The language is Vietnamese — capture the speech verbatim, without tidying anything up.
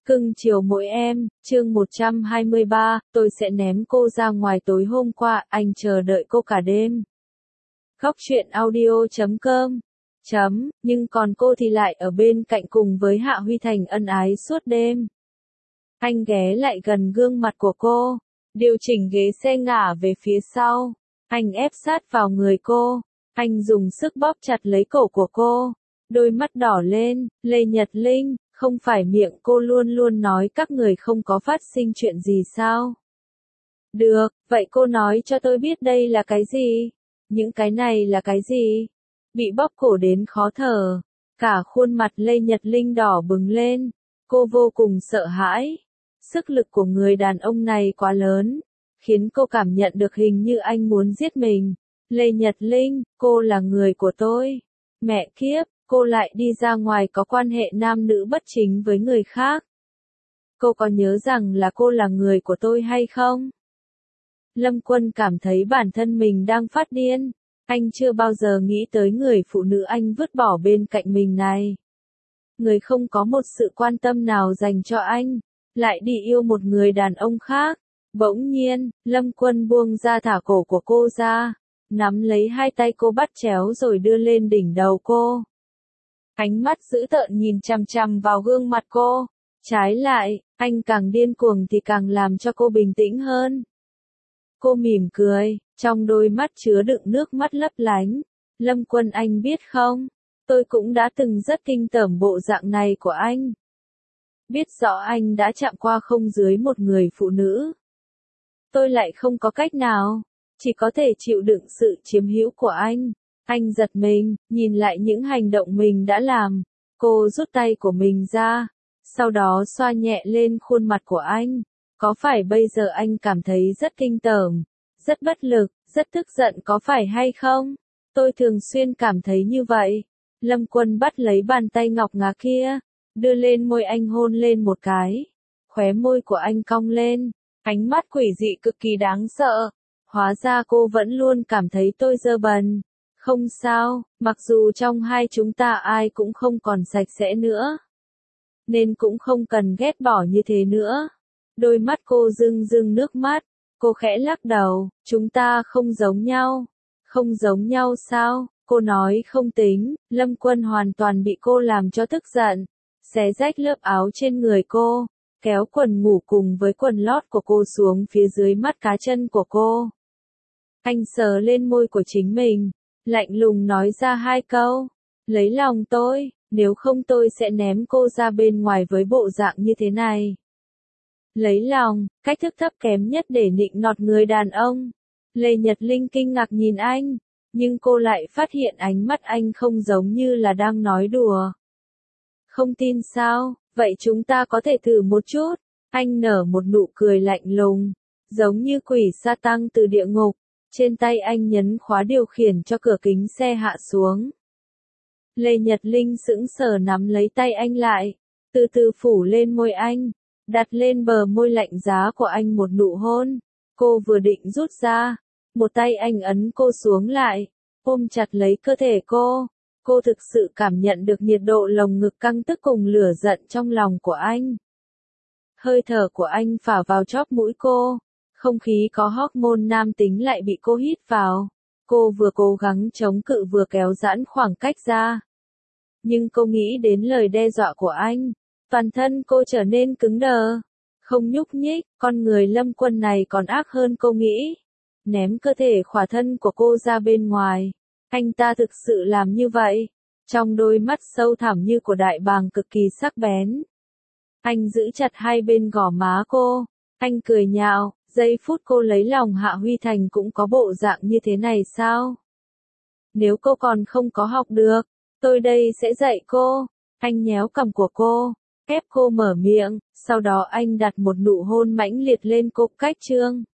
Cưng chiều mỗi em, chương một trăm hai mươi ba, tôi sẽ ném cô ra ngoài tối hôm qua, anh chờ đợi cô cả đêm. Góc truyện audio chấm com chấm, nhưng còn cô thì lại ở bên cạnh cùng với Hạ Huy Thành ân ái suốt đêm. Anh ghé lại gần gương mặt của cô, điều chỉnh ghế xe ngả về phía sau. Anh ép sát vào người cô, anh dùng sức bóp chặt lấy cổ của cô. Đôi mắt đỏ lên, Lê Nhật Linh, không phải miệng cô luôn luôn nói các người không có phát sinh chuyện gì sao? Được, vậy cô nói cho tôi biết đây là cái gì? Những cái này là cái gì? Bị bóp cổ đến khó thở, cả khuôn mặt Lê Nhật Linh đỏ bừng lên, cô vô cùng sợ hãi. Sức lực của người đàn ông này quá lớn, khiến cô cảm nhận được hình như anh muốn giết mình. Lê Nhật Linh, cô là người của tôi. Mẹ kiếp, cô lại đi ra ngoài có quan hệ nam nữ bất chính với người khác. Cô có nhớ rằng là cô là người của tôi hay không? Lâm Quân cảm thấy bản thân mình đang phát điên. Anh chưa bao giờ nghĩ tới người phụ nữ anh vứt bỏ bên cạnh mình này. Người không có một sự quan tâm nào dành cho anh, lại đi yêu một người đàn ông khác. Bỗng nhiên, Lâm Quân buông ra thả cổ của cô ra, nắm lấy hai tay cô bắt chéo rồi đưa lên đỉnh đầu cô. Ánh mắt dữ tợn nhìn chằm chằm vào gương mặt cô. Trái lại, anh càng điên cuồng thì càng làm cho cô bình tĩnh hơn. Cô mỉm cười, trong đôi mắt chứa đựng nước mắt lấp lánh. Lâm Quân, anh biết không, tôi cũng đã từng rất kinh tởm bộ dạng này của anh. Biết rõ anh đã chạm qua không dưới một người phụ nữ. Tôi lại không có cách nào, chỉ có thể chịu đựng sự chiếm hữu của anh. Anh giật mình, nhìn lại những hành động mình đã làm. Cô rút tay của mình ra, sau đó xoa nhẹ lên khuôn mặt của anh. Có phải bây giờ anh cảm thấy rất kinh tởm, rất bất lực, rất tức giận có phải hay không? Tôi thường xuyên cảm thấy như vậy. Lâm Quân bắt lấy bàn tay ngọc ngà kia, đưa lên môi anh hôn lên một cái. Khóe môi của anh cong lên, ánh mắt quỷ dị cực kỳ đáng sợ. Hóa ra cô vẫn luôn cảm thấy tôi dơ bẩn. Không sao, mặc dù trong hai chúng ta ai cũng không còn sạch sẽ nữa, nên cũng không cần ghét bỏ như thế nữa. Đôi mắt cô rưng rưng nước mắt, cô khẽ lắc đầu, chúng ta không giống nhau. Không giống nhau sao? Cô nói không tính. Lâm Quân hoàn toàn bị cô làm cho tức giận, xé rách lớp áo trên người cô, kéo quần ngủ cùng với quần lót của cô xuống phía dưới mắt cá chân của cô. Anh sờ lên môi của chính mình, lạnh lùng nói ra hai câu, lấy lòng tôi, nếu không tôi sẽ ném cô ra bên ngoài với bộ dạng như thế này. Lấy lòng, cách thức thấp kém nhất để nịnh nọt người đàn ông. Lê Nhật Linh kinh ngạc nhìn anh, nhưng cô lại phát hiện ánh mắt anh không giống như là đang nói đùa. Không tin sao, vậy chúng ta có thể thử một chút. Anh nở một nụ cười lạnh lùng, giống như quỷ sa tăng từ địa ngục. Trên tay anh nhấn khóa điều khiển cho cửa kính xe hạ xuống. Lê Nhật Linh sững sờ nắm lấy tay anh lại, từ từ phủ lên môi anh, đặt lên bờ môi lạnh giá của anh một nụ hôn. Cô vừa định rút ra, một tay anh ấn cô xuống lại, ôm chặt lấy cơ thể cô. Cô thực sự cảm nhận được nhiệt độ lồng ngực căng tức cùng lửa giận trong lòng của anh. Hơi thở của anh phả vào chóp mũi cô. Không khí có hormone nam tính lại bị cô hít vào. Cô vừa cố gắng chống cự vừa kéo giãn khoảng cách ra. Nhưng cô nghĩ đến lời đe dọa của anh. Toàn thân cô trở nên cứng đờ. Không nhúc nhích, con người Lâm Quân này còn ác hơn cô nghĩ. Ném cơ thể khỏa thân của cô ra bên ngoài. Anh ta thực sự làm như vậy. Trong đôi mắt sâu thẳm như của đại bàng cực kỳ sắc bén. Anh giữ chặt hai bên gò má cô. Anh cười nhạo. Giây phút cô lấy lòng Hạ Huy Thành cũng có bộ dạng như thế này sao? Nếu cô còn không có học được, tôi đây sẽ dạy cô. Anh nhéo cằm của cô, ép cô mở miệng, sau đó anh đặt một nụ hôn mãnh liệt lên cô cách trương.